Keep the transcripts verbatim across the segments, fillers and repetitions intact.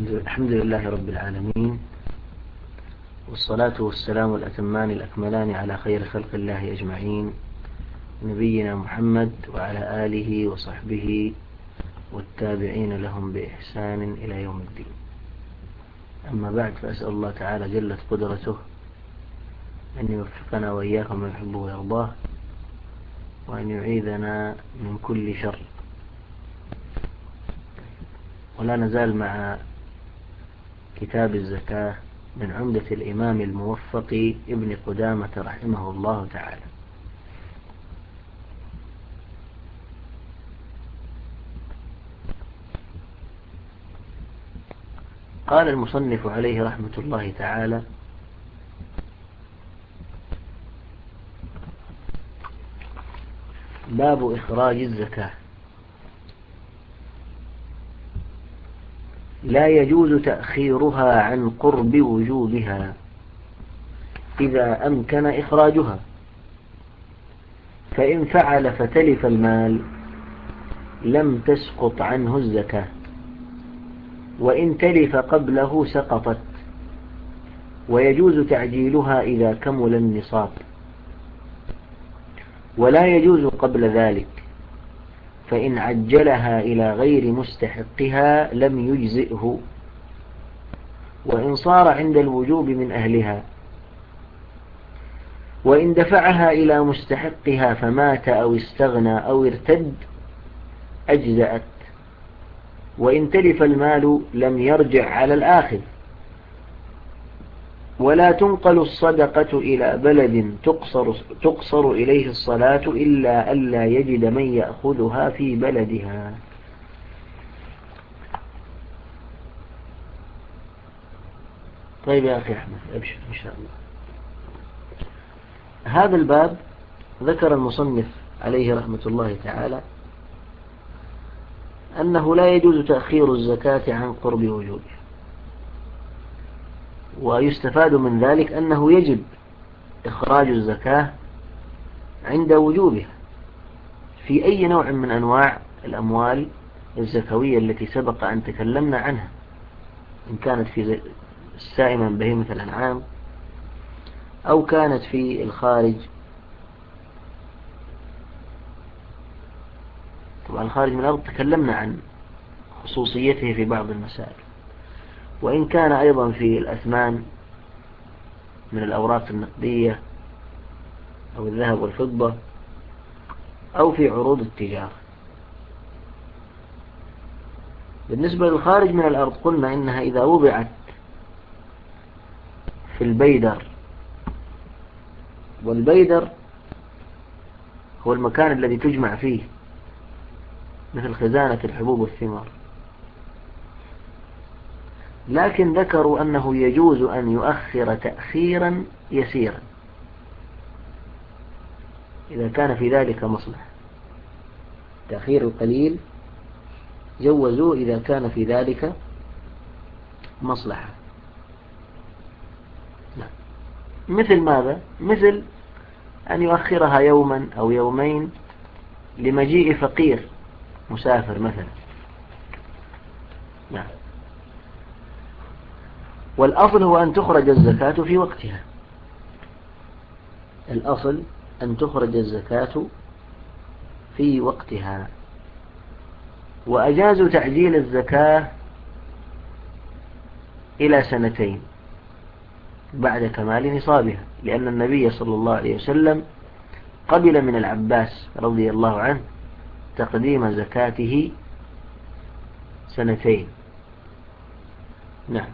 الحمد لله رب العالمين، والصلاة والسلام الأتمان الأكملان على خير خلق الله أجمعين، نبينا محمد وعلى آله وصحبه والتابعين لهم بإحسان إلى يوم الدين. أما بعد، فأسأل الله تعالى جلت قدرته أن يوفقنا وإياكم من يحبه ويرضاه، وأن يعيذنا من كل شر. ولا نزال مع كتاب الزكاة من عمدة الإمام الموفق ابن قدامة رحمه الله تعالى. قال المصنف عليه رحمة الله تعالى: باب إخراج الزكاة. لا يجوز تأخيرها عن قرب وجوبها إذا أمكن إخراجها، فإن فعل فتلف المال لم تسقط عنه الزكاة، وإن تلف قبله سقطت، ويجوز تعجيلها إذا كمل النصاب، ولا يجوز قبل ذلك، فإن عجلها إلى غير مستحقها لم يجزئه، وإن صار عند الوجوب من أهلها، وإن دفعها إلى مستحقها فمات أو استغنى أو ارتد أجزأت، وإن تلف المال لم يرجع على الآخذ. ولا تنقل الصدقة إلى بلد تقصر, تقصر إليه الصلاة إلا ألا يجد من يأخذها في بلدها. طيب يا أخي أحمد، أبشر إن شاء الله. هذا الباب ذكر المصنف عليه رحمة الله تعالى أنه لا يجوز تأخير الزكاة عن قرب وجوبها، ويستفاد من ذلك أنه يجب إخراج الزكاة عند وجوبها في أي نوع من أنواع الأموال الزكوية التي سبق أن تكلمنا عنها، إن كانت في السائمة من بهيمة الأنعام، أو كانت في الخارج. طبعا الخارج من الأرض تكلمنا عن خصوصيته في بعض المسائل، وإن كان أيضا في الأثمان من الأوراق النقدية أو الذهب والفضة، أو في عروض التجارة. بالنسبة للخارج من الأرض قلنا إنها إذا وضعت في البيدر، والبيدر هو المكان الذي تجمع فيه مثل خزانة الحبوب والثمار، لكن ذكروا أنه يجوز أن يؤخر تأخيرا يسيرا إذا كان في ذلك مصلحة. تأخير القليل جوزوا إذا كان في ذلك مصلحة. مثل ماذا؟ مثل أن يؤخرها يوما أو يومين لمجيء فقير مسافر مثلا. نعم. والأصل هو أن تخرج الزكاة في وقتها. الأصل أن تخرج الزكاة في وقتها. وأجازوا تعجيل الزكاة إلى سنتين بعد كمال نصابها، لأن النبي صلى الله عليه وسلم قبل من العباس رضي الله عنه تقديم زكاته سنتين. نعم.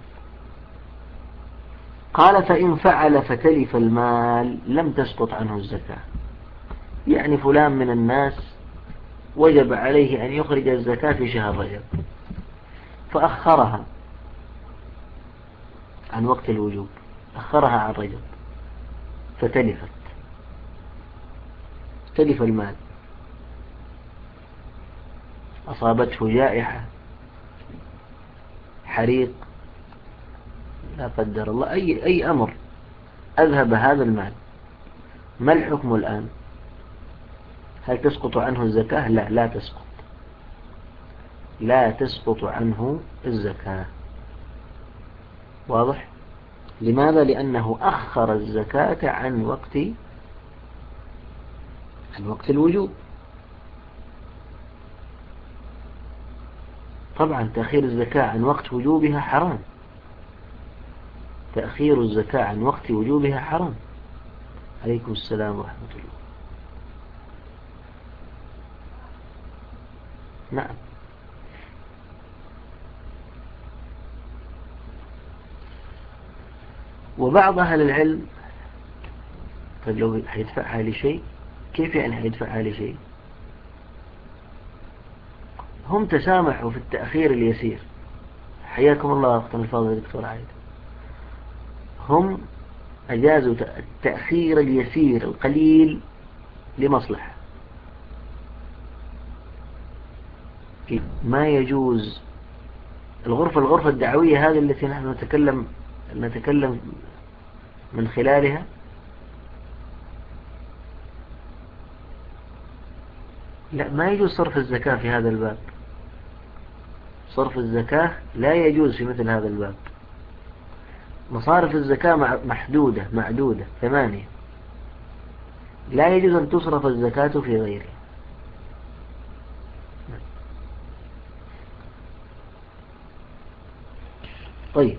قال: فإن فعل فتلف المال لم تسقط عنه الزكاة. يعني فلان من الناس وجب عليه أن يخرج الزكاة في شهر رجب، فأخرها عن وقت الوجوب، أخرها عن رجب فتلفت، تلف المال، أصابته جائحة، حريق، لا قدر الله، أي, أي أمر أذهب هذا المال، ما الحكم الآن؟ هل تسقط عنه الزكاة؟ لا، لا تسقط لا تسقط عنه الزكاة. واضح؟ لماذا؟ لأنه أخر الزكاة عن وقت عن وقت الوجوب. طبعا تأخير الزكاة عن وقت وجوبها حرام، تأخير الزكاة عن وقت وجوبها حرام. عليكم السلام ورحمة الله. نعم. وبعض أهل العلم، طيب لو هيدفعها لشيء، كيف يعني هيدفعها لشيء؟ هم تسامحوا في التأخير اليسير. حياكم الله أختنا الفاضل دكتور عايد. هم أجازوا التأخير اليسير القليل لمصلحة. ما يجوز الغرفة الغرفة الدعوية هذه التي نحن نتكلم نتكلم من خلالها، لا، ما يجوز صرف الزكاة في هذا الباب. صرف الزكاة لا يجوز في مثل هذا الباب. مصارف الزكاة محدودة معدودة ثمانية، لا يجوز أن تصرف الزكاة في غيرها. طيب،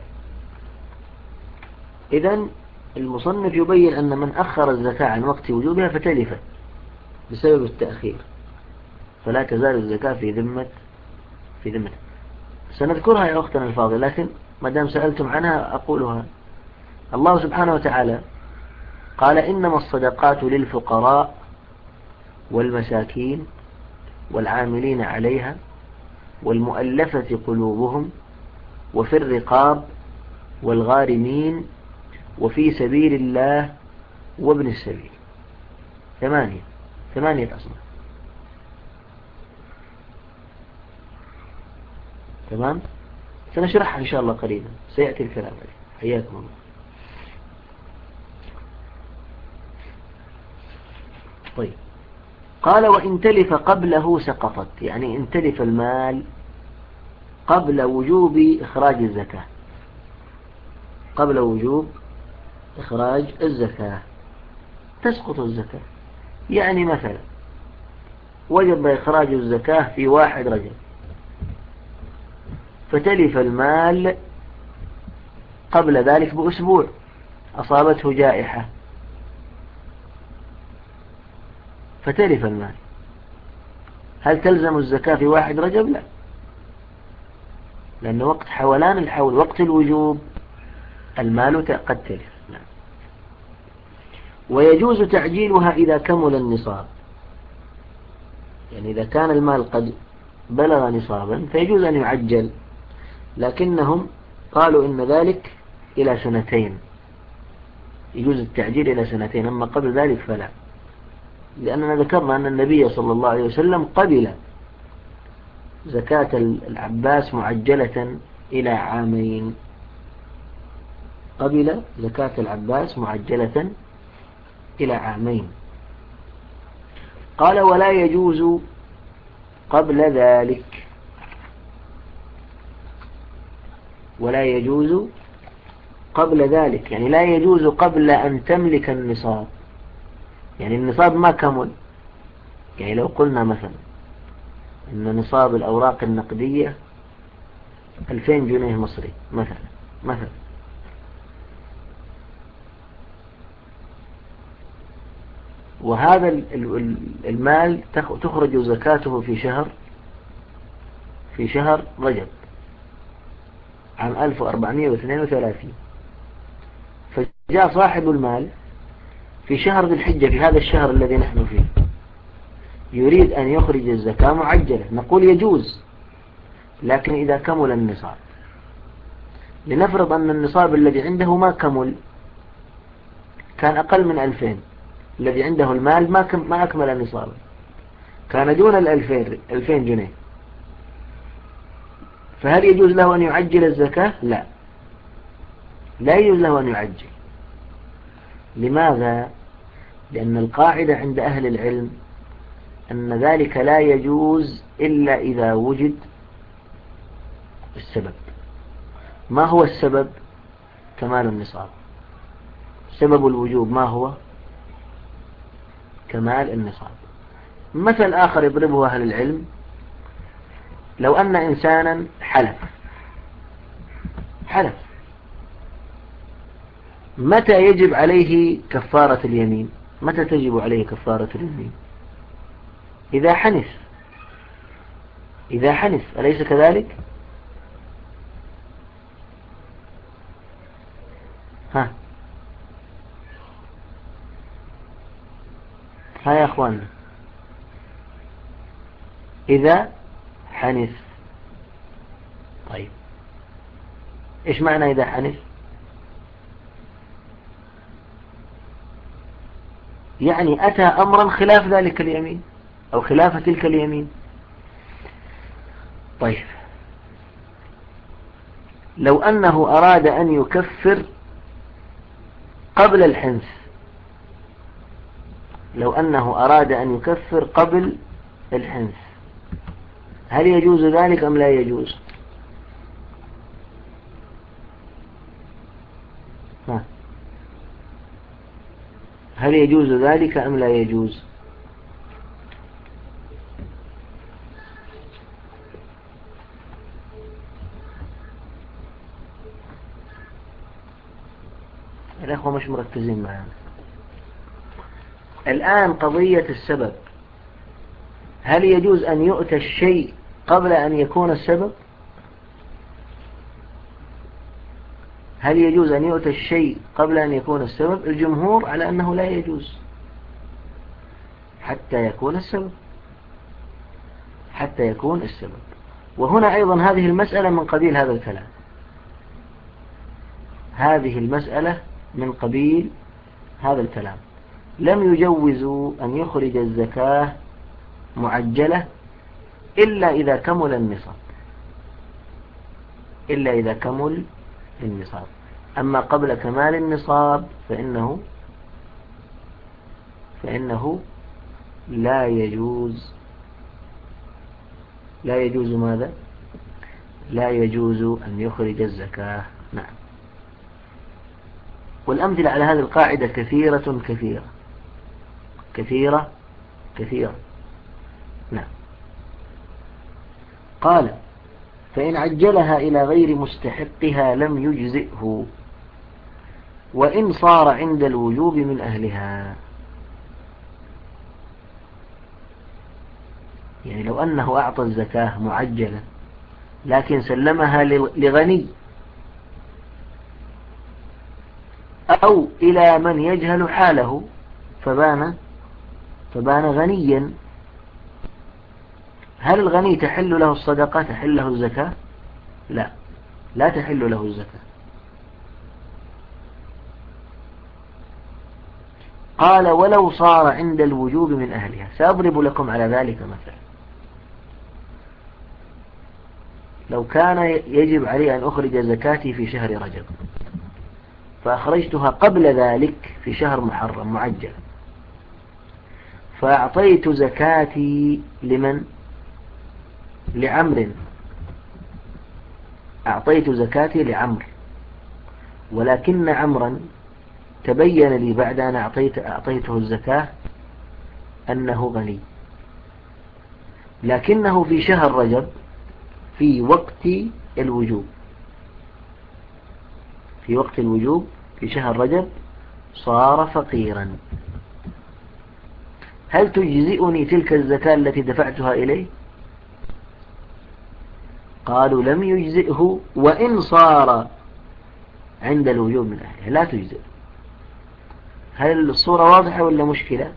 إذن المصنف يبين أن من أخر الزكاة عن وقت وجوبها فتلفت بسبب التأخير، فلا تزال الزكاة في ذمة في ذمة سنذكرها يا أختنا الفاضل، لكن ما دام سألتم عنها أقولها. الله سبحانه وتعالى قال: إنما الصدقات للفقراء والمساكين والعاملين عليها والمؤلفة قلوبهم وفي الرقاب والغارمين وفي سبيل الله وابن السبيل. ثمانية ثمانية أصناف. تمام، سنشرحها إن شاء الله قريبا، سيأتي الكلام عليه. حياكم الله. طيب، قال: وإن تلف قبله سقطت، يعني إن تلف المال قبل وجوب إخراج الزكاة، قبل وجوب إخراج الزكاة تسقط الزكاة. يعني مثلا وجب إخراج الزكاة في واحد رجب، فتلف المال قبل ذلك بأسبوع، أصابته جائحة فتلف المال، هل تلزم الزكاة في واحد رجب؟ لا، لأن وقت حولان الحول وقت الوجوب المال قد تلف. نعم. ويجوز تعجيلها إذا كمل النصاب، يعني إذا كان المال قد بلغ نصابا فيجوز أن يعجل، لكنهم قالوا إن ذلك إلى سنتين، يجوز التعجيل إلى سنتين، أما قبل ذلك فلا، لأننا ذكرنا أن النبي صلى الله عليه وسلم قبل زكاة العباس معجلة إلى عامين، قبل زكاة العباس معجلة إلى عامين. قال: ولا يجوز قبل ذلك، ولا يجوز قبل ذلك، يعني لا يجوز قبل أن تملك النصاب، يعني النصاب ما كمل. يعني لو قلنا مثلا إن نصاب الأوراق النقدية ألفين جنيه مصري مثلا مثلا وهذا المال تخرج زكاته في شهر في شهر رجب عام ألف وأربعمائة واثنين وثلاثين، فجاء صاحب المال في شهر ذي الحجة، في هذا الشهر الذي نحن فيه، يريد أن يخرج الزكاة معجلة، نقول يجوز، لكن إذا كمل النصاب. لنفرض أن النصاب الذي عنده ما كمل، كان أقل من ألفين، الذي عنده المال ما ما أكمل النصاب، كان دون الألفين ألفين جنيه، فهل يجوز له أن يعجل الزكاة؟ لا، لا يجوز له أن يعجل. لماذا؟ لأن القاعدة عند أهل العلم أن ذلك لا يجوز إلا إذا وجد السبب. ما هو السبب؟ كمال النصاب. سبب الوجوب ما هو؟ كمال النصاب. مثل آخر يضربه أهل العلم: لو أن إنسانا حلف حلف متى يجب عليه كفارة اليمين؟ متى تجب عليه كفارة اليمين؟ إذا حنث إذا حنث أليس كذلك؟ ها ها يا أخوان، إذا حنث. طيب إيش معنى إذا حنث؟ يعني أتى أمرا خلاف ذلك اليمين أو خلاف تلك اليمين. طيب لو أنه أراد أن يكفر قبل الحنث لو أنه أراد أن يكفر قبل الحنث هل يجوز ذلك أم لا يجوز؟ ها. هل يجوز ذلك أم لا يجوز؟ الأخوة مش مركزين معنا. الآن قضية السبب، هل يجوز أن يؤتى الشيء قبل أن يكون السبب؟ هل يجوز أن يؤتى الشيء قبل أن يكون السبب؟ الجمهور على أنه لا يجوز حتى يكون السبب حتى يكون السبب. وهنا أيضا هذه المسألة من قبيل هذا الكلام هذه المسألة من قبيل هذا الكلام. لم يجوزوا أن يخرج الزكاة معجلة إلا إذا كمل النصاب إلا إذا كمل النصاب. أما قبل كمال النصاب فإنه فإنه لا يجوز لا يجوز ماذا؟ لا يجوز أن يخرج الزكاة. نعم. والأمثلة على هذه القاعدة كثيرة كثيرة كثيرة كثيرة. نعم. قال: فإن عجلها إلى غير مستحقها لم يجزئه وإن صار عند الوجوب من أهلها. يعني لو أنه أعطى الزكاة معجلة لكن سلمها لغني أو إلى من يجهل حاله فبان فبان غنيا، هل الغني تحل له الصدقة تحل له الزكاة؟ لا لا تحل له الزكاة. قال: ولو صار عند الوجوب من أهلها. سأضرب لكم على ذلك مثلا. لو كان يجب علي أن أخرج زكاتي في شهر رجب فأخرجتها قبل ذلك في شهر محرم معجل، فأعطيت زكاتي لمن؟ لعمر أعطيت زكاتي لعمر ولكن عمرا تبين لي بعد أن أعطيت أعطيته الزكاة أنه غني، لكنه في شهر رجب في وقت الوجوب في وقت الوجوب في شهر رجب صار فقيرا. هل تجزئني تلك الزكاة التي دفعتها إليه؟ قالوا: لم يجزئه وإن صار عند الوجوب من أهله. لا تجزئ. هل الصورة واضحة ولا مشكلة؟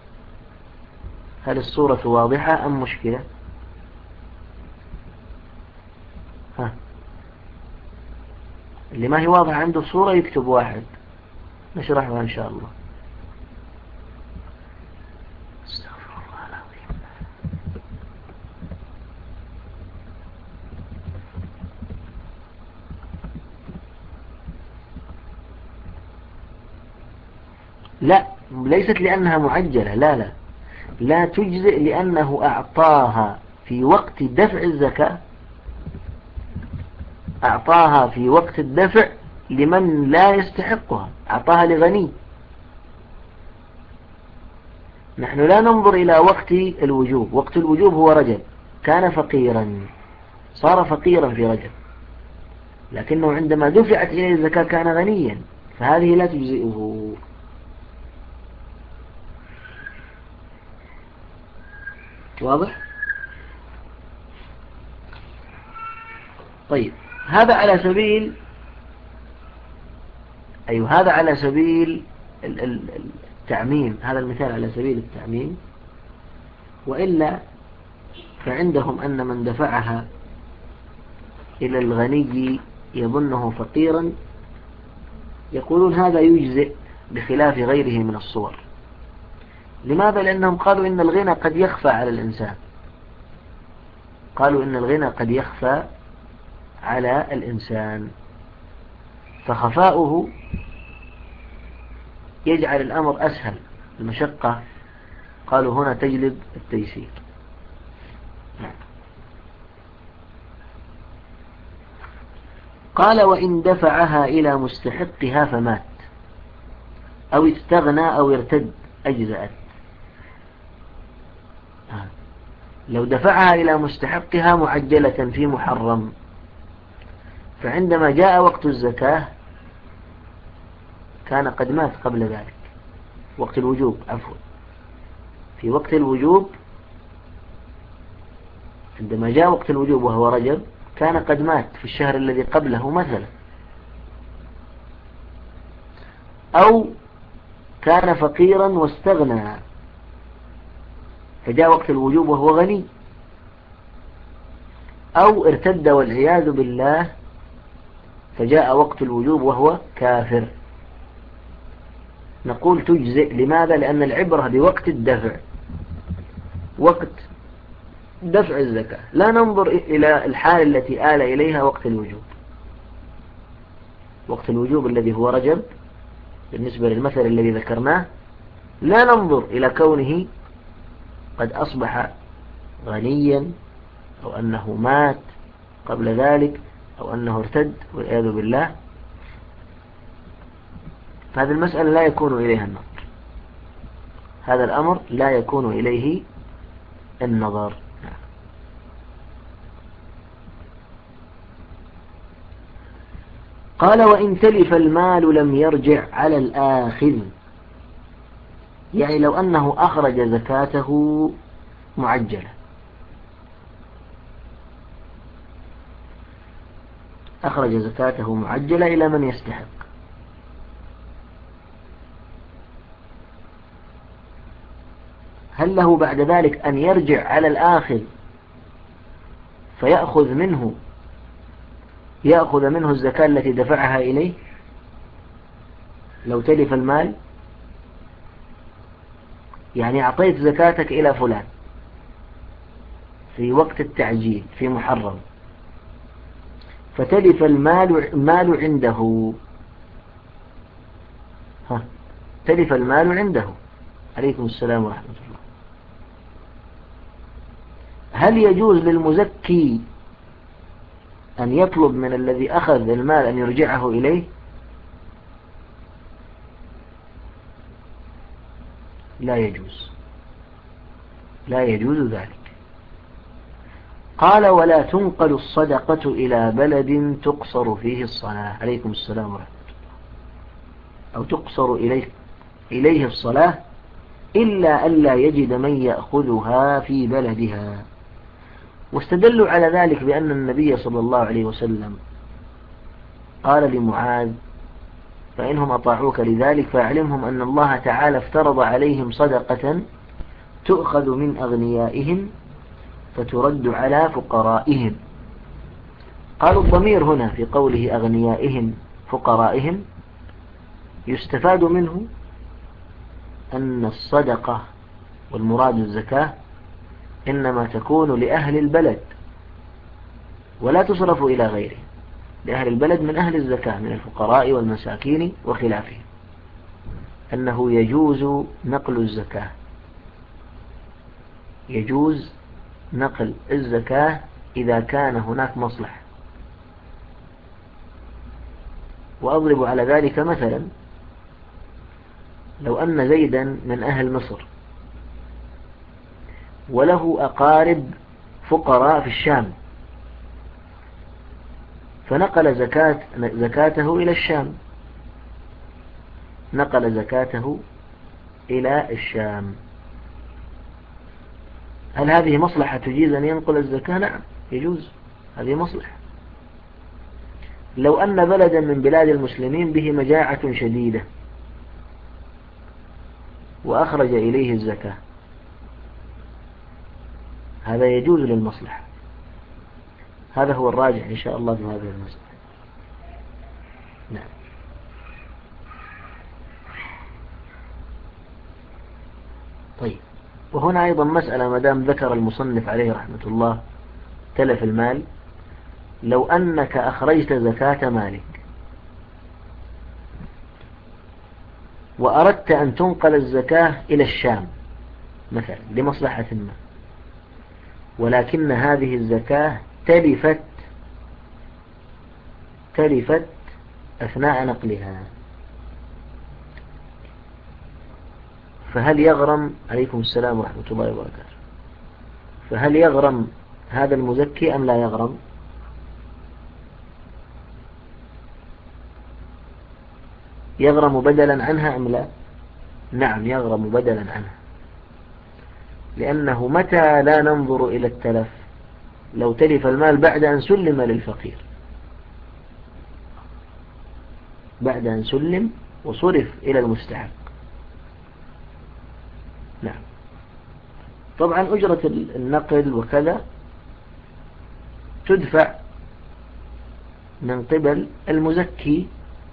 هل الصورة واضحة أم مشكلة؟ ها. اللي ما هي واضحة عنده صورة يكتب واحد نشرحها إن شاء الله. استغفر الله العظيم. لا ليست لأنها معجلة، لا لا لا تجزئ لأنه أعطاها في وقت دفع الزكاة أعطاها في وقت الدفع لمن لا يستحقها، أعطاها لغني. نحن لا ننظر إلى وقت الوجوب. وقت الوجوب هو رجب، كان فقيرا، صار فقيرا في رجب، لكنه عندما دفعت إليه الزكاة كان غنيا، فهذه لا تجزئه. واضح؟ طيب، هذا على سبيل أيوه هذا على سبيل التعميم، هذا المثال على سبيل التعميم. وإلا فعندهم أن من دفعها إلى الغني يظنه فقيرا يقولون هذا يجزئ بخلاف غيره من الصور. لماذا؟ لأنهم قالوا إن الغنى قد يخفى على الإنسان، قالوا إن الغنى قد يخفى على الإنسان، فخفاؤه يجعل الأمر أسهل، المشقة قالوا هنا تجلب التيسير. قال وإن دفعها إلى مستحقها فمات أو استغنى أو ارتد أجزأت. لو دفعها إلى مستحقها معجلة في محرم، فعندما جاء وقت الزكاة كان قد مات قبل ذلك، وقت الوجوب عفوا في وقت الوجوب عندما جاء وقت الوجوب وهو رجب كان قد مات في الشهر الذي قبله مثلا، أو كان فقيرا واستغنى فجاء وقت الوجوب وهو غني، أو ارتد والعياذ بالله فجاء وقت الوجوب وهو كافر. نقول تجزئ. لماذا؟ لأن العبرة بوقت الدفع، وقت دفع الزكاة، لا ننظر إلى الحال التي آل إليها وقت الوجوب. وقت الوجوب الذي هو رجب بالنسبة للمثل الذي ذكرناه لا ننظر إلى كونه قد أصبح غنيا أو أنه مات قبل ذلك أو أنه ارتد والعياذ بالله، فهذه المسألة لا يكون إليها النظر، هذا الأمر لا يكون إليه النظر. قال وإن تلف المال لم يرجع على الآخذ، يعني لو أنه أخرج زكاته معجلة، أخرج زكاته معجلة إلى من يستحق، هل له بعد ذلك أن يرجع على الآخذ فيأخذ منه يأخذ منه الزكاة التي دفعها إليه؟ لو تلف المال، يعني أعطيت زكاتك إلى فلان في وقت التعجيل في محرم، فتلف المال مال عنده، ها تلف المال عنده، عليكم السلام ورحمة الله، هل يجوز للمزكي أن يطلب من الذي أخذ المال أن يرجعه إليه؟ لا يجوز، لا يجوز ذلك. قال ولا تنقل الصدقة إلى بلد تقصر فيه الصلاة، عليكم السلام ورحمة الله، أو تقصر إليه إليه الصلاة إلا ألا يجد من يأخذها في بلدها. واستدلوا على ذلك بأن النبي صلى الله عليه وسلم قال لمعاذ فإنهم أطاعوك لذلك فاعلمهم أن الله تعالى افترض عليهم صدقة تؤخذ من أغنيائهم فترد على فقرائهم. قالوا الضمير هنا في قوله أغنيائهم فقرائهم يستفاد منه أن الصدقة والمراد الزكاة إنما تكون لأهل البلد ولا تصرف إلى غيره، لأهل البلد من أهل الزكاة من الفقراء والمساكين وخلافهم، أنه يجوز نقل الزكاة، يجوز نقل الزكاة إذا كان هناك مصلحة. وأضرب على ذلك مثلا، لو أن زيدا من أهل مصر وله أقارب فقراء في الشام، فنقل زكاة زكاته إلى الشام، نقل زكاته إلى الشام، هل هذه مصلحة تجيز أن ينقل الزكاة؟ نعم يجوز، هذه مصلحة. لو أن بلدا من بلاد المسلمين به مجاعة شديدة وأخرج إليه الزكاة، هذا يجوز للمصلحة. هذا هو الراجح إن شاء الله في هذه المسألة. نعم. طيب، وهنا أيضا مسألة ما دام ذكر المصنف عليه رحمة الله تلف المال، لو أنك أخرجت زكاة مالك وأردت أن تنقل الزكاة إلى الشام مثلا لمصلحة ما، ولكن هذه الزكاة تلفت تلفت أثناء نقلها، فهل يغرم عليكم السلام ورحمة الله وبركاته فهل يغرم هذا المزكي أم لا يغرم؟ يغرم بدلا عنها أم لا؟ نعم يغرم بدلا عنها، لأنه متى لا ننظر إلى التلف؟ لو تلف المال بعد أن سلم للفقير، بعد أن سلم وصرف إلى المستحق. نعم. طبعا أجرة النقل وكذا تدفع من قبل المزكي،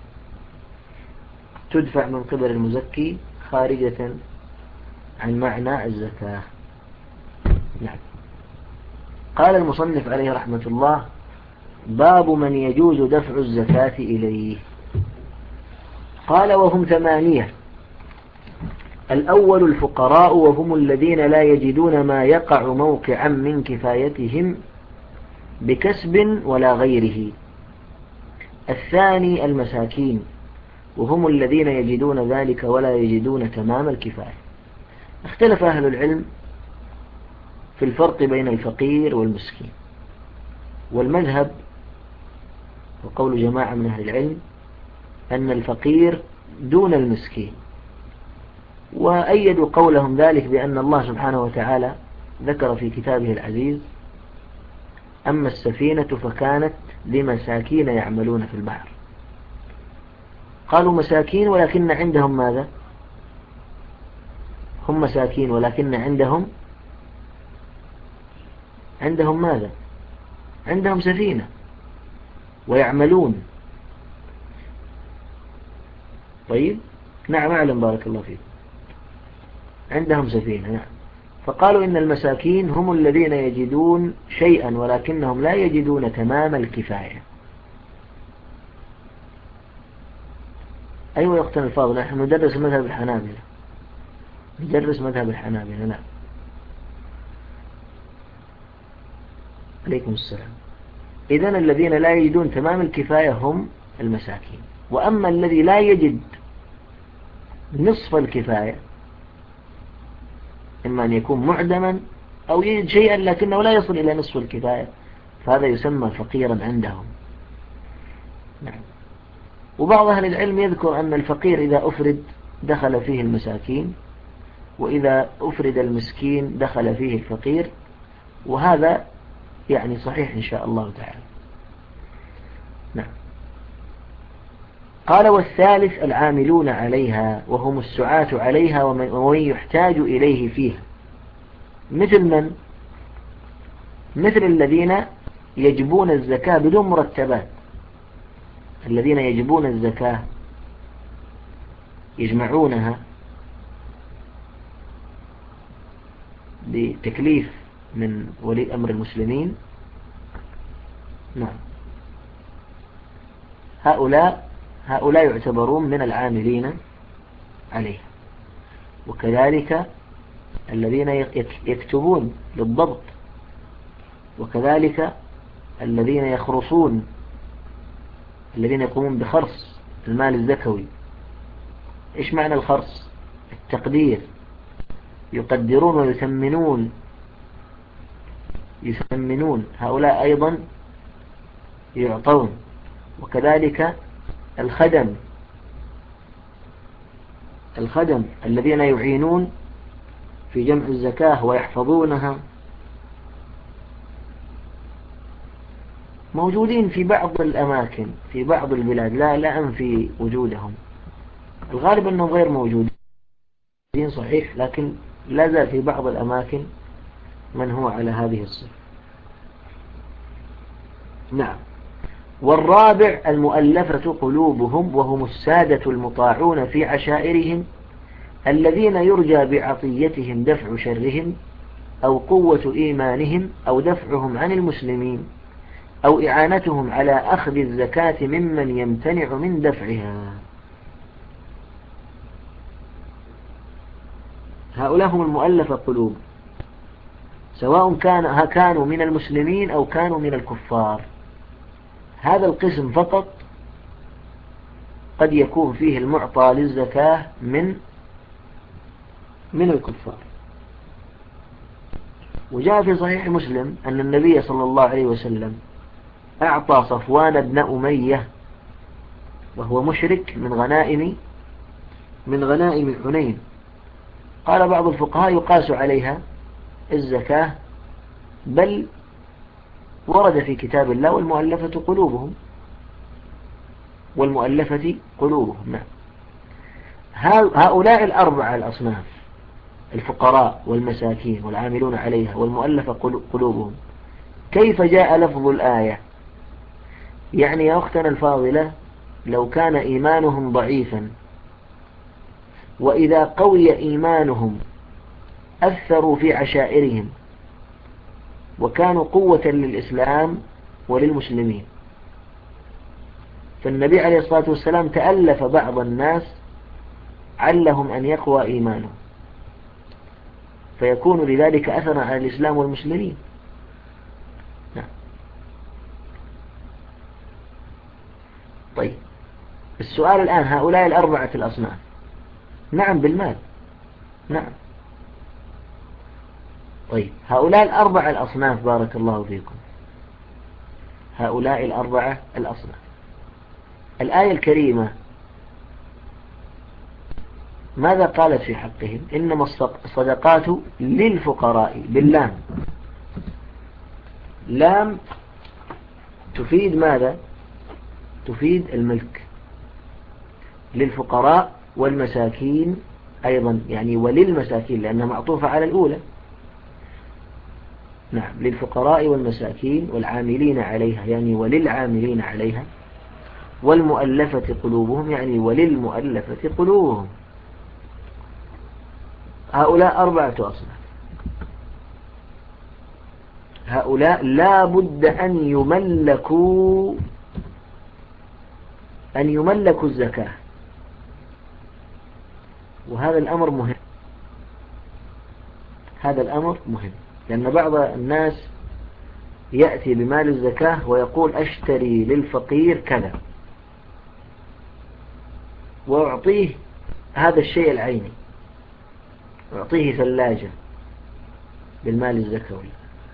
تدفع من قبل المزكي خارجة عن معنى الزكاة. نعم. قال المصنف عليه رحمة الله: باب من يجوز دفع الزكاة إليه. قال: وهم ثمانية. الأول الفقراء، وهم الذين لا يجدون ما يقع موقعا من كفايتهم بكسب ولا غيره. الثاني المساكين، وهم الذين يجدون ذلك ولا يجدون تمام الكفاية. اختلف أهل العلم في الفرق بين الفقير والمسكين، والمذهب وقول جماعة من أهل العلم أن الفقير دون المسكين، وأيدوا قولهم ذلك بأن الله سبحانه وتعالى ذكر في كتابه العزيز: أما السفينة فكانت لمساكين يعملون في البحر. قالوا مساكين ولكن عندهم ماذا؟ هم مساكين ولكن عندهم عندهم ماذا؟ عندهم سفينة ويعملون. طيب، نعم أعلم، بارك الله فيك، عندهم سفينة. نعم. فقالوا إن المساكين هم الذين يجدون شيئا ولكنهم لا يجدون تمام الكفاية. أيوة يا أختنا الفاضلة، نحن ندرس مذهب الحنابلة، ندرس مذهب الحنابلة. نعم. عليكم السلام. إذن الذين لا يجدون تمام الكفاية هم المساكين. وأما الذي لا يجد نصف الكفاية، إما أن يكون معدما أو يجد شيئا لكنه لا يصل إلى نصف الكفاية، فهذا يسمى فقيرا عندهم. نعم. وبعض أهل العلم يذكر أن الفقير إذا أفرد دخل فيه المساكين، وإذا أفرد المسكين دخل فيه الفقير، وهذا يعني صحيح إن شاء الله تعالى. نعم. قال: والثالث العاملون عليها، وهم السعاة عليها ومن يحتاج إليه فيها. مثل من؟ مثل الذين يجبون الزكاة بدون مرتبات، الذين يجبون الزكاة يجمعونها بتكليف من ولي أمر المسلمين. نعم. هؤلاء هؤلاء يعتبرون من العاملين عليه. وكذلك الذين يكتبون للضبط، وكذلك الذين يخرصون، الذين يقومون بخرص المال الزكوي. إيش معنى الخرص؟ التقدير، يقدرون ويثمنون، يثمنون، هؤلاء أيضا يعطون. وكذلك الخدم، الخدم الذين يعينون في جمع الزكاة ويحفظونها موجودين في بعض الأماكن في بعض البلاد، لا لا أنفي وجودهم، الغالب أنهم غير موجودين صحيح، لكن لا زال في بعض الأماكن من هو على هذه الصفة. نعم. والرابع المؤلفة قلوبهم، وهم السادة المطاعون في عشائرهم الذين يرجى بعطيتهم دفع شرهم أو قوة إيمانهم أو دفعهم عن المسلمين أو إعانتهم على أخذ الزكاة ممن يمتنع من دفعها. هؤلاء هم المؤلفة قلوب، سواء كان كانوا من المسلمين أو كانوا من الكفار. هذا القسم فقط قد يكون فيه المعطى للزكاة من من الكفار. وجاء في صحيح مسلم أن النبي صلى الله عليه وسلم أعطى صفوان بن أمية وهو مشرك من غنائم من غنائم حنين. قال بعض الفقهاء يقاس عليها الزكاة، بل ورد في كتاب الله والمؤلفة قلوبهم، والمؤلفة قلوبهم. نعم. هؤلاء الأربعة الأصناف، الفقراء والمساكين والعاملون عليها والمؤلفة قلوبهم، كيف جاء لفظ الآية؟ يعني يا أختنا الفاضلة، لو كان إيمانهم ضعيفا وإذا قوي إيمانهم أثروا في عشائرهم وكانوا قوة للإسلام وللمسلمين، فالنبي عليه الصلاة والسلام تألف بعض الناس علهم أن يقوى إيمانهم، فيكون لذلك أثرا على الإسلام والمسلمين. نعم. طيب السؤال الآن، هؤلاء الأربعة الأصناف، نعم بالمال، نعم. طيب هؤلاء الأربعة الأصناف، بارك الله فيكم، هؤلاء الأربعة الأصناف، الآية الكريمة ماذا قالت في حقهم؟ إنما الصدقات للفقراء باللام. لام تفيد ماذا؟ تفيد الملك. للفقراء والمساكين أيضا، يعني وللمساكين لأنها معطوفة على الأولى. نعم، للفقراء والمساكين والعاملين عليها، يعني وللعاملين عليها، والمؤلفة قلوبهم، يعني وللمؤلفة قلوبهم. هؤلاء أربعة أصناف. هؤلاء لا بد أن يملكوا أن يملكوا الزكاة، وهذا الأمر مهم. هذا الأمر مهم لأن بعض الناس يأتي بمال الزكاة ويقول أشتري للفقير كذا وأعطيه هذا الشيء العيني، أعطيه ثلاجة بالمال الزكوي.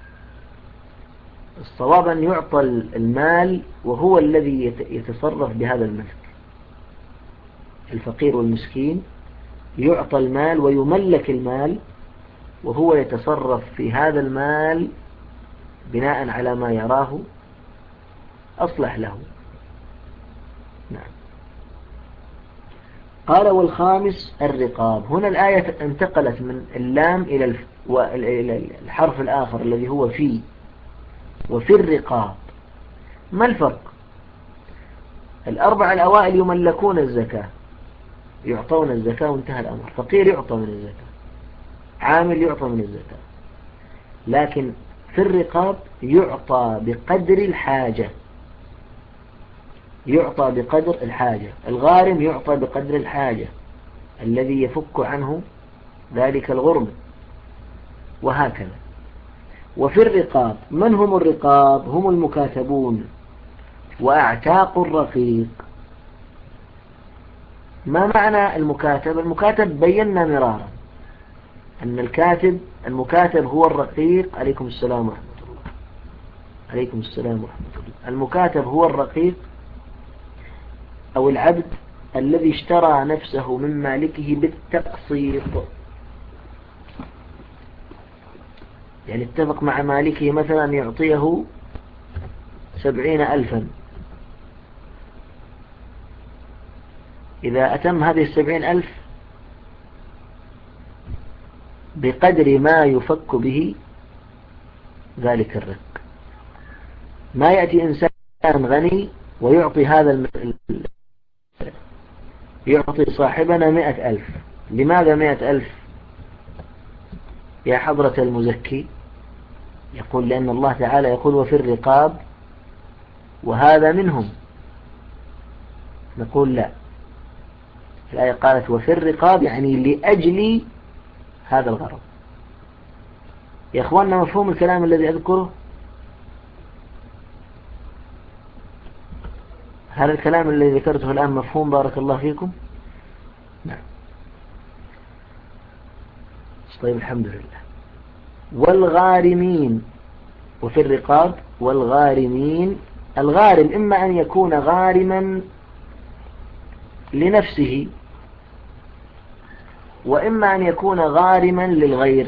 الصواب أن يعطى المال وهو الذي يتصرف بهذا الملك. الفقير والمسكين يعطى المال ويملك المال وهو يتصرف في هذا المال بناء على ما يراه أصلح له. نعم. قال والخامس الرقاب. هنا الآية انتقلت من اللام إلى الحرف الآخر الذي هو في، وفي الرقاب. ما الفرق؟ الأربع الأوائل يملكون الزكاة، يعطون الزكاة وانتهى الأمر. فقير يعطى من الزكاة، عامل يعطى من الزكاة، لكن في الرقاب يعطى بقدر الحاجة، يعطى بقدر الحاجة. الغارم يعطى بقدر الحاجة الذي يفك عنه ذلك الغرم، وهكذا. وفي الرقاب، من هم الرقاب؟ هم المكاتبون وأعتاق الرقيق. ما معنى المكاتب؟ المكاتب بينا مرارا أن الكاتب المكاتب هو الرقيق. عليكم السلام ورحمة الله. عليكم السلام ورحمة الله. المكاتب هو الرقيق أو العبد الذي اشترى نفسه من مالكه بالتقسيط، يعني اتفق مع مالكه مثلا يعطيه سبعين ألفا، إذا أتم هذه السبعين ألف بقدر ما يفك به ذلك الرق. ما يأتي إنسان غني ويعطي هذا الم... يعطي صاحبنا مئة ألف. لماذا مئة ألف يا حضرة المزكي؟ يقول لأن الله تعالى يقول وفي الرقاب وهذا منهم. نقول لا، الآية قالت وفي الرقاب يعني لأجل هذا الغرض. يا أخواننا مفهوم الكلام الذي أذكره؟ هل الكلام الذي ذكرته الآن مفهوم؟ بارك الله فيكم. نعم. طيب الحمد لله. والغارمين، وفي الرقاب والغارمين. الغارم إما أن يكون غارما لنفسه وإما أن يكون غارما للغير.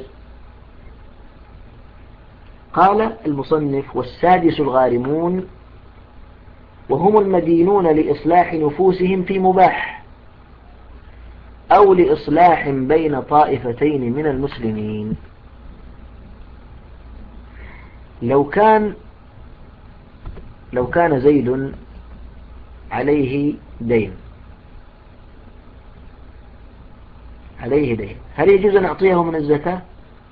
قال المصنف والسادس الغارمون وهم المدينون لإصلاح نفوسهم في مباح أو لإصلاح بين طائفتين من المسلمين. لو كان لو كان زيد عليه دين عليه دين هل يجوز أن نعطيه من الزكاة؟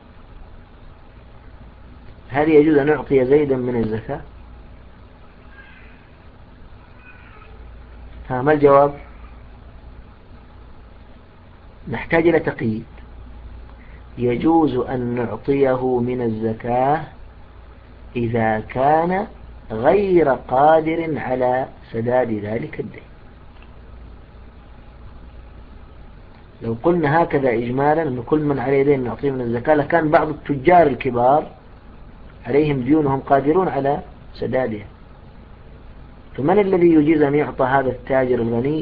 هل يجوز أن نعطي زيدا من الزكاة؟ ها ما الجواب؟ نحتاج إلى تقييد. يجوز أن نعطيه من الزكاة إذا كان غير قادر على سداد ذلك الدين. لو قلنا هكذا إجمالا أن كل من عليه دين نعطيه من الزكاة لكان بعض التجار الكبار عليهم ديونهم قادرون على سدادها، فمن الذي يجيز أن يعطى هذا التاجر الغني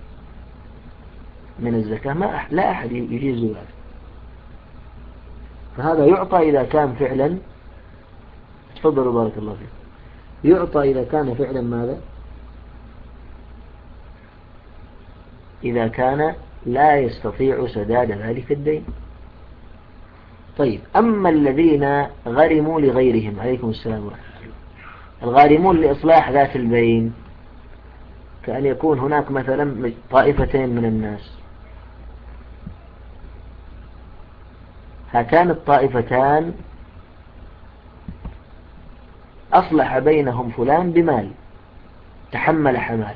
من الزكاة؟ ما أح لا أحد يجيز ذلك. فهذا يعطى إذا كان فعلا، تفضلوا بارك الله فيك، يعطى إذا كان فعلا ماذا؟ إذا كان لا يستطيع سداد ذلك الدين. طيب أما الذين غرموا لغيرهم، عليكم السلام ورحمة الله، الغارمون لإصلاح ذات البين، كأن يكون هناك مثلا طائفتين من الناس، هاتان الطائفتان أصلح بينهم فلان بمال، تحمل حماله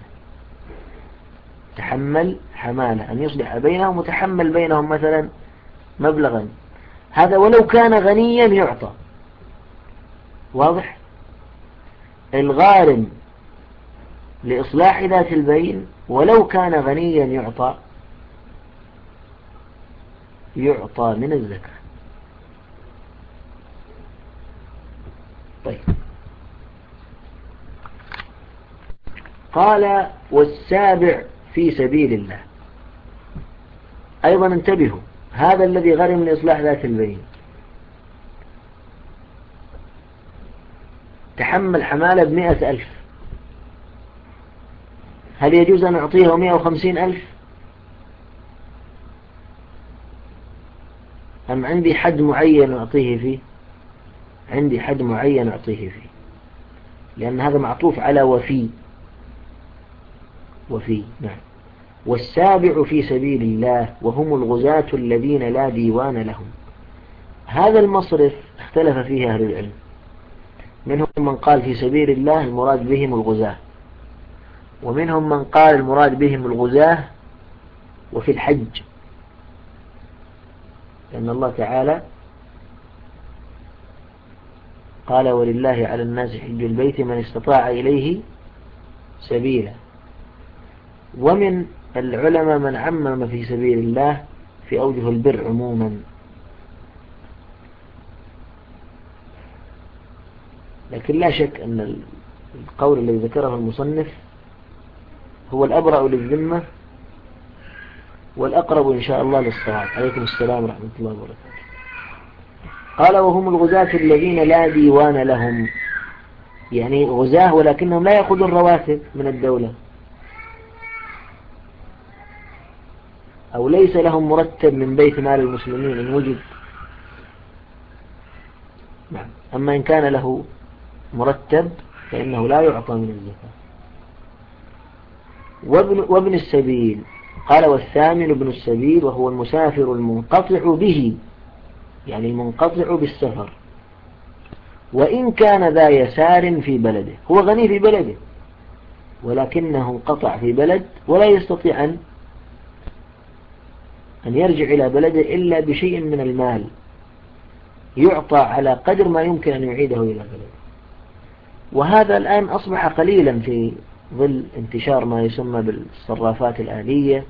تحمل حماله أن يصلح بينهم وتحمل بينهم مثلا مبلغا، هذا ولو كان غنيا يعطى. واضح؟ الغارم لإصلاح ذات البين ولو كان غنيا يعطى يعطى من الزكاة. طيب قال والسابع في سبيل الله. أيضا انتبهوا، هذا الذي غرم لإصلاح ذات البين تحمل حمالة بمئة ألف، هل يجوز أن أعطيه مئة وخمسين ألف أم عندي حد معين أعطيه فيه؟ عندي حد معين أعطيه فيه، لأن هذا معطوف على وفي وفي نعم. والسابع في سبيل الله وهم الغزاة الذين لا ديوان لهم. هذا المصرف اختلف فيه أهل العلم، منهم من قال في سبيل الله المراد بهم الغزاة، ومنهم من قال المراد بهم الغزاة وفي الحج، لأن الله تعالى قال ولله على الناس حج البيت من استطاع إليه سبيلا. ومن العلماء من عمم في سبيل الله في أوجه البر عموما، لكن لا شك أن القول الذي ذكره المصنف هو الأبرأ للذمة والأقرب إن شاء الله للصواب. عليكم السلام ورحمة الله وبركاته. قال وهم الغزاة الذين لا ديوان لهم، يعني غزاة ولكنهم لا يأخذون رواتب من الدولة، أو ليس لهم مرتب من بيت مال المسلمين إن وجد. أما إن كان له مرتب فإنه لا يعطى من الزكاة. وابن, وابن السبيل، قال والثامن ابن السبيل وهو المسافر المنقطع به، يعني المنقطع بالسفر، وإن كان ذا يسار في بلده، هو غني في بلده ولكنه انقطع في بلد ولا يستطيع أن أن يرجع إلى بلده إلا بشيء من المال يعطى على قدر ما يمكن أن يعيده إلى بلده. وهذا الآن أصبح قليلا في ظل انتشار ما يسمى بالصرافات الآلية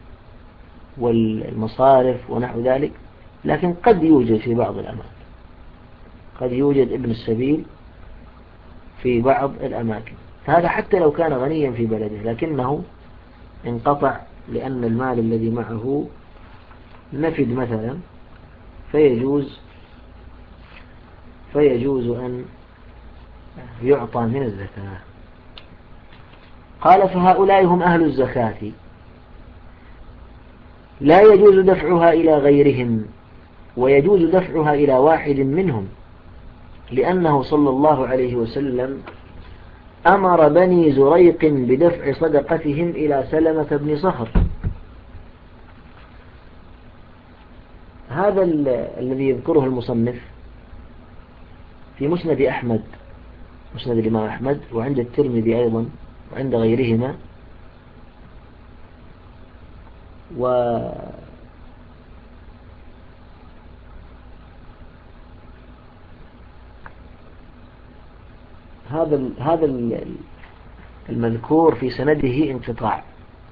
والمصارف ونحو ذلك، لكن قد يوجد في بعض الأماكن، قد يوجد ابن السبيل في بعض الأماكن. هذا حتى لو كان غنيا في بلده لكنه انقطع لأن المال الذي معه نفد مثلا، فيجوز فيجوز أن يعطى من الزكاة. قال فهؤلاء هم أهل الزكاة، لا يجوز دفعها إلى غيرهم، ويجوز دفعها إلى واحد منهم، لأنه صلى الله عليه وسلم أمر بني زريق بدفع صدقتهم إلى سلمة بن صخر. هذا الذي يذكره المصنف في مسند أحمد، مسند الإمام أحمد، وعند الترمذي أيضا وعند غيرهما. وهذا هذا المذكور في سنده انقطاع،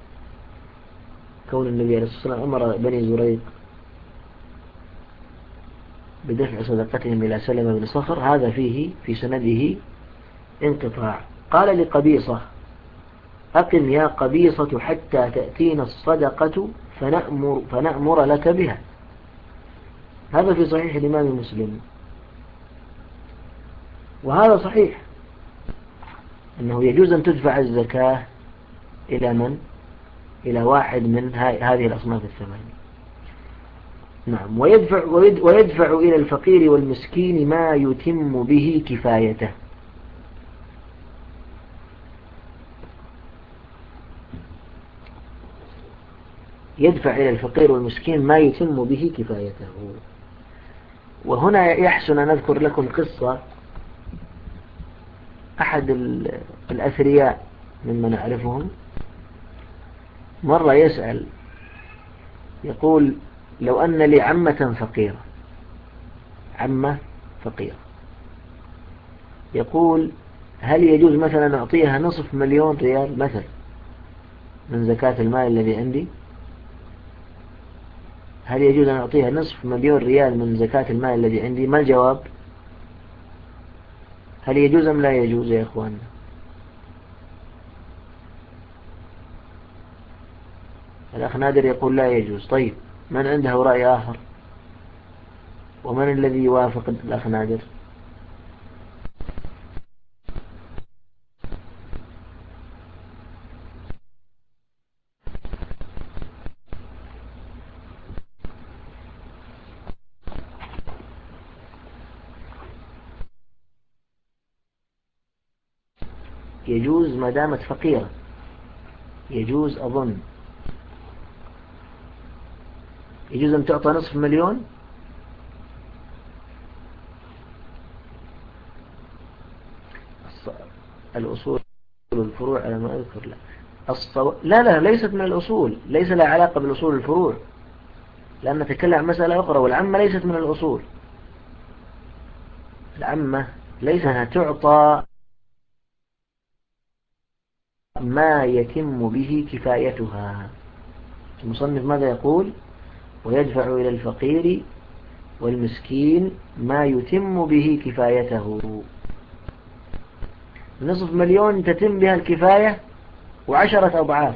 كون النبي عليه الصلاة والسلام أمر بني زريق بدفع صدقتهم إلى سلمة بن صخر، هذا فيه في سنده انقطاع. قال لقبيصة أقم يا قبيصة حتى تأتينا الصدقة فنأمر, فنأمر لك بها. هذا في صحيح الإمام مسلم، وهذا صحيح أنه يجوز أن تدفع الزكاة إلى من؟ إلى واحد من هذه الأصناف الثمانية. نعم. ويدفع, ويدفع إلى الفقير والمسكين ما يتم به كفايته. يدفع إلى الفقير والمسكين ما يتم به كفايته. وهنا يحسن أن أذكر لكم قصة أحد الأثرياء ممن نعرفهم، مرة يسأل يقول لو أن لي عمة فقيرة، عمة فقيرة، يقول هل يجوز مثلا أعطيها نصف مليون ريال مثلا من زكاة المال الذي عندي؟ هل يجوز أن أعطيها نصف مليون ريال من زكاة المال الذي عندي؟ ما الجواب؟ هل يجوز أم لا يجوز يا إخوان؟ الأخ نادر يقول لا يجوز. طيب من عنده رأي آخر؟ ومن الذي يوافق الأخ نادر؟ يجوز ما دامت فقيرة، يجوز أظن يجوز أن تعطى نصف مليون. الأصول والفروع على ما أذكر لا. الصو... لا لا ليست من الأصول، ليس لها علاقة بالأصول الفروع، لأن نتكلم عن مسألة أخرى. والعمة ليست من الأصول، العمة ليس أنها تعطى ما يتم به كفايتها. المصنف ماذا يقول؟ ويدفع إلى الفقير والمسكين ما يتم به كفايته. نصف مليون تتم بها الكفاية وعشرة أضعاف،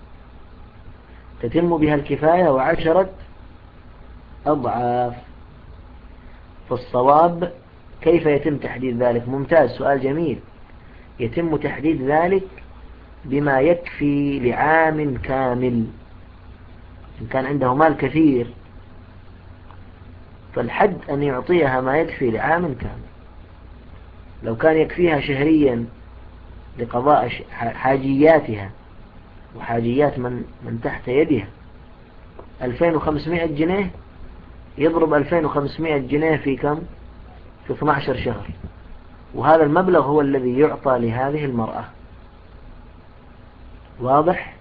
تتم بها الكفاية وعشرة أضعاف. فالصواب كيف يتم تحديد ذلك؟ ممتاز، سؤال جميل. يتم تحديد ذلك بما يكفي لعام كامل. إن كان عنده مال كثير فالحد أن يعطيها ما يكفي لعام كامل. لو كان يكفيها شهريا لقضاء حاجياتها وحاجيات من, من تحت يدها ألفين وخمسمائة جنيه، يضرب ألفين وخمسمائة جنيه في كم؟ في اثني عشر شهر، وهذا المبلغ هو الذي يعطى لهذه المرأة. واضح؟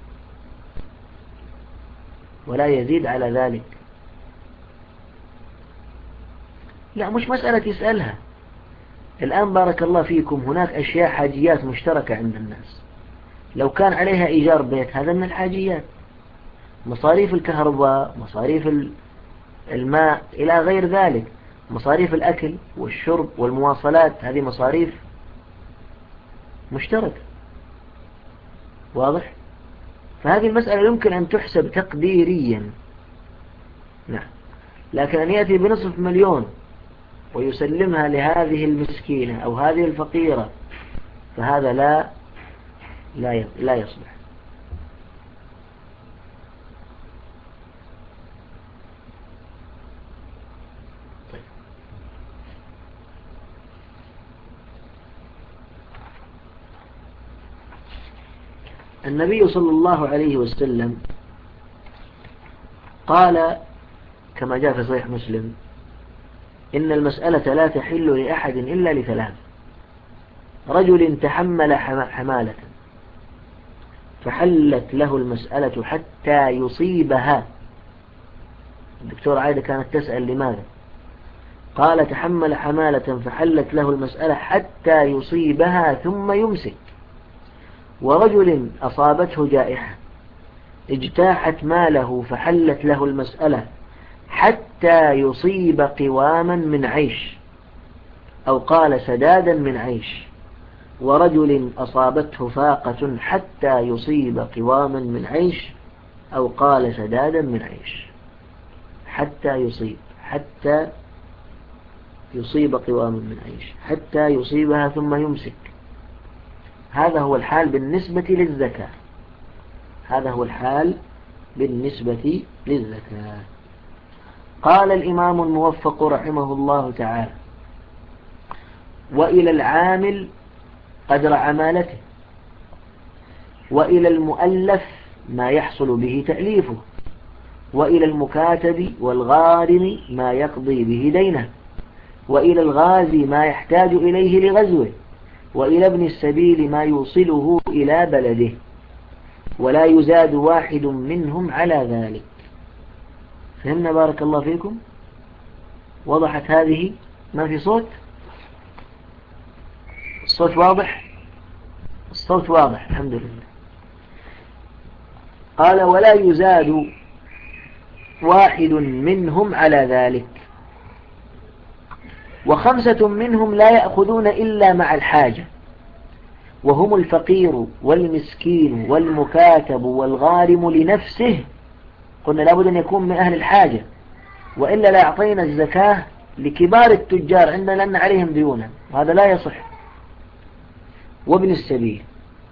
ولا يزيد على ذلك. لا، مش مسألة يسألها. الآن بارك الله فيكم هناك أشياء حاجيات مشتركة عند الناس، لو كان عليها إيجار بيت هذا من الحاجيات، مصاريف الكهرباء، مصاريف الماء إلى غير ذلك، مصاريف الأكل والشرب والمواصلات، هذه مصاريف مشتركة. واضح؟ فهذه المسألة يمكن أن تحسب تقديريا. نعم. لكن أن يأتي بنصف مليون ويسلمها لهذه المسكينة أو هذه الفقيرة فهذا لا لا لا يصلح. طيب. النبي صلى الله عليه وسلم قال كما جاء في صحيح مسلم: إن المسألة لا تحل لأحد إلا لثلاث: رجل تحمل حمالة فحلت له المسألة حتى يصيبها. الدكتورة عايدة كانت تسأل لماذا، قال: تحمل حمالة فحلت له المسألة حتى يصيبها ثم يمسك. ورجل أصابته جائحة اجتاحت ماله فحلت له المسألة حتى يصيب قواما من عيش، أو قال سدادا من عيش. ورجل أصابته فاقة حتى يصيب قواما من عيش، أو قال سدادا من عيش. حتى يصيب، حتى يصيب قواما من عيش، حتى يصيبها ثم يمسك. هذا هو الحال بالنسبة للزكاة. هذا هو الحال بالنسبة للزكاة. قال الإمام الموفق رحمه الله تعالى: وإلى العامل قدر عمالته، وإلى المؤلف ما يحصل به تأليفه، وإلى المكاتب والغارم ما يقضي به دينه، وإلى الغازي ما يحتاج إليه لغزوه، وإلى ابن السبيل ما يوصله إلى بلده، ولا يزاد واحد منهم على ذلك. فهمنا بارك الله فيكم؟ وضحت هذه؟ ما في صوت؟ الصوت واضح؟ الصوت واضح الحمد لله. قال: ولا يزاد واحد منهم على ذلك. وخمسة منهم لا يأخذون إلا مع الحاجة، وهم الفقير والمسكين والمكاتب والغارم لنفسه. قلنا لابد أن يكون من أهل الحاجة، وإلا لا يعطينا الزكاة لكبار التجار عندنا لأن عليهم ديونا، وهذا لا يصح. وابن السبيل،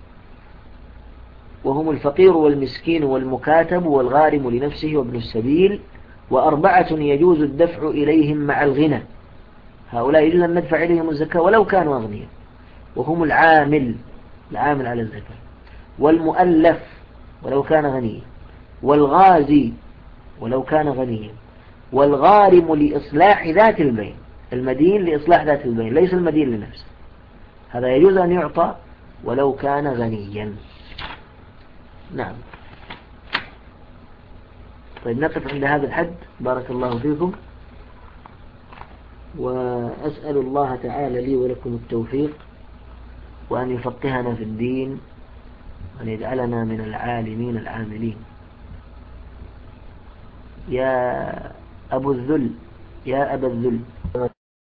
وهم الفقير والمسكين والمكاتب والغارم لنفسه وابن السبيل. وأربعة يجوز الدفع إليهم مع الغنى، هؤلاء يجوز أن ندفع إليهم الزكاة ولو كانوا أغنياء، وهم العامل، العامل على الزكاة، والمؤلف ولو كان غنيا، والغازي ولو كان غنيا، والغارم لإصلاح ذات البين، المدين لإصلاح ذات البين ليس المدين لنفسه، هذا يجوز أن يعطى ولو كان غنيا. نعم. طيب نقف عند هذا الحد بارك الله فيكم، وأسأل الله تعالى لي ولكم التوفيق، وأن يفقهنا في الدين، وأن يجعلنا من العالمين العاملين. يا أبو الذل، يا أبا الذل.